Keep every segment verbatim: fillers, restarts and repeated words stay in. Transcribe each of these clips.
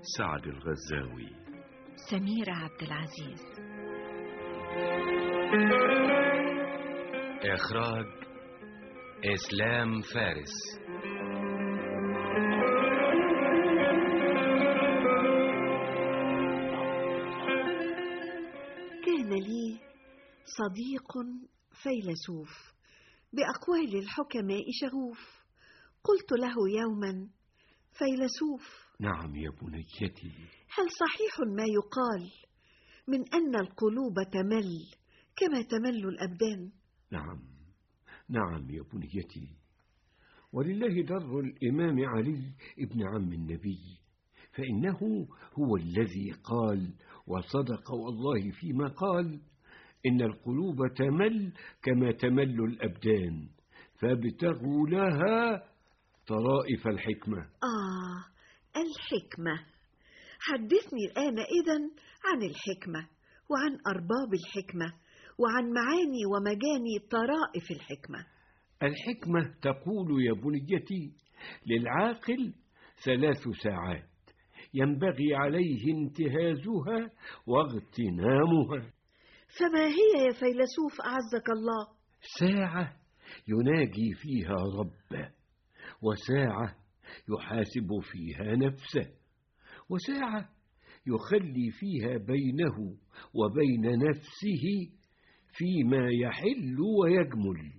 سعد الغزاوي. سميرة عبد العزيز. إخراج إسلام فارس. كان لي صديق فيلسوف بأقوال الحكماء شغوف. قلت له يوما: فيلسوف، نعم يا بنيتي. هل صحيح ما يقال من أن القلوب تمل كما تمل الأبدان؟ نعم نعم يا بنيتي، ولله در الإمام علي ابن عم النبي، فإنه هو الذي قال وصدق والله فيما قال: إن القلوب تمل كما تمل الأبدان فابتغوا لها طرائف الحكمة. آه، الحكمة. حدثني الآن إذن عن الحكمة وعن أرباب الحكمة وعن معاني ومجاني طرائف الحكمة. الحكمة تقول يا بنيتي: للعاقل ثلاث ساعات ينبغي عليه انتهازها واغتنامها. فما هي يا فيلسوف أعزك الله؟ ساعة يناجي فيها ربه، وساعة يحاسب فيها نفسه، وساعة يخلي فيها بينه وبين نفسه فيما يحل ويجمل،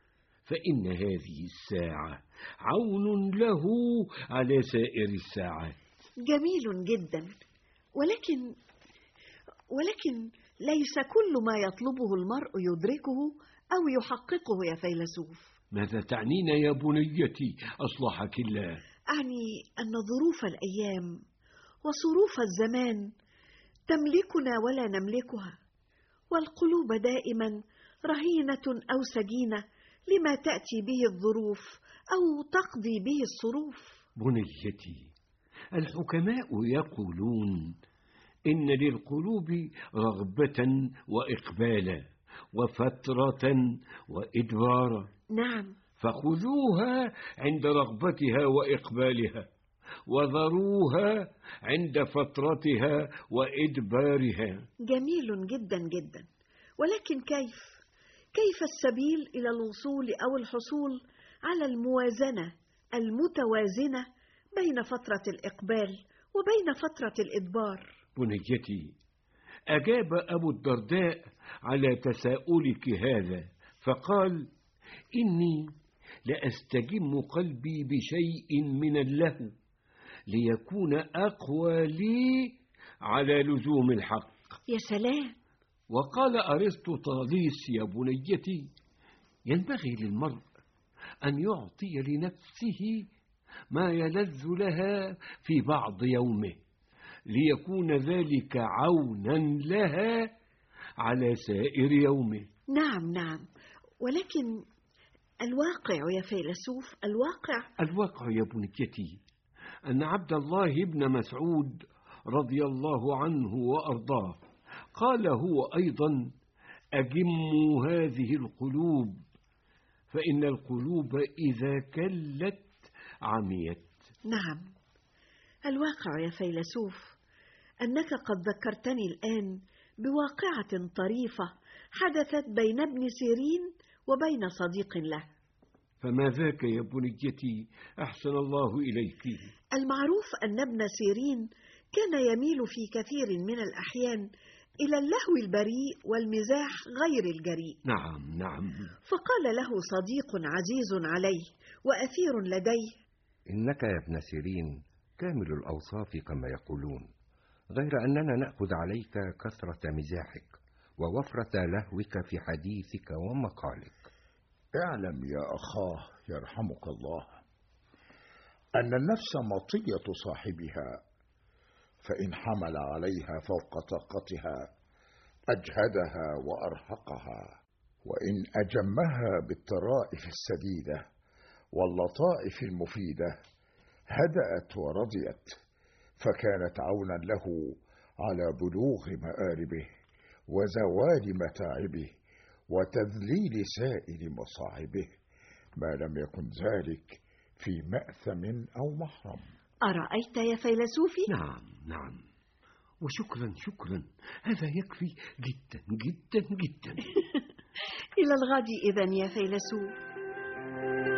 فإن هذه الساعة عون له على سائر الساعات. جميل جدا، ولكن ولكن ليس كل ما يطلبه المرء يدركه أو يحققه يا فيلسوف. ماذا تعنين يا بنيتي أصلحك الله؟ أعني أن ظروف الأيام وصروف الزمان تملكنا ولا نملكها، والقلوب دائما رهينة أو سجينة لما تأتي به الظروف أو تقضي به الصروف. بنيتي، الحكماء يقولون إن للقلوب رغبة وإقبالا وفترة وإدبارا. نعم، فخذوها عند رغبتها وإقبالها، وذروها عند فترتها وإدبارها. جميل جدا جدا، ولكن كيف كيف السبيل إلى الوصول أو الحصول على الموازنة المتوازنة بين فترة الإقبال وبين فترة الإدبار؟ بنيتي، أجاب أبو الدرداء على تساؤلك هذا فقال: إني لأستجم قلبي بشيء من اللهو ليكون أقوى لي على لزوم الحق. يا سلام. وقال أرسطوطاليس يا بنيتي: ينبغي للمرء أن يعطي لنفسه ما يلذ لها في بعض يومه ليكون ذلك عونا لها على سائر يومه. نعم نعم، ولكن الواقع يا فيلسوف، الواقع الواقع يا بنيتي أن عبد الله بن مسعود رضي الله عنه وأرضاه قال هو أيضا: أجموا هذه القلوب فإن القلوب إذا كلت عميت. نعم، الواقع يا فيلسوف أنك قد ذكرتني الآن بواقعة طريفة حدثت بين ابن سيرين وبين صديق له. فما ذاك يا بنيتي أحسن الله إليك؟ المعروف أن ابن سيرين كان يميل في كثير من الأحيان إلى اللهو البريء والمزاح غير الجريء. نعم نعم. فقال له صديق عزيز عليه وأثير لديه: إنك يا ابن سيرين كامل الأوصاف كما يقولون، غير أننا نأخذ عليك كثرة مزاحك ووفرة لهوك في حديثك ومقالك. اعلم يا أخاه يرحمك الله أن النفس مطية صاحبها، فإن حمل عليها فوق طاقتها أجهدها وأرهقها، وإن أجمها بالطرائف السديدة واللطائف المفيدة هدأت ورضيت، فكانت عونا له على بلوغ مآربه وزوال متاعبه وتذليل سائر مصاعبه، ما لم يكن ذلك في مأثم أو محرم. أرأيت يا فيلسوفي؟ نعم نعم، وشكرا شكرا، هذا يكفي جدا جدا جدا. إلى الغد إذن يا فيلسوف.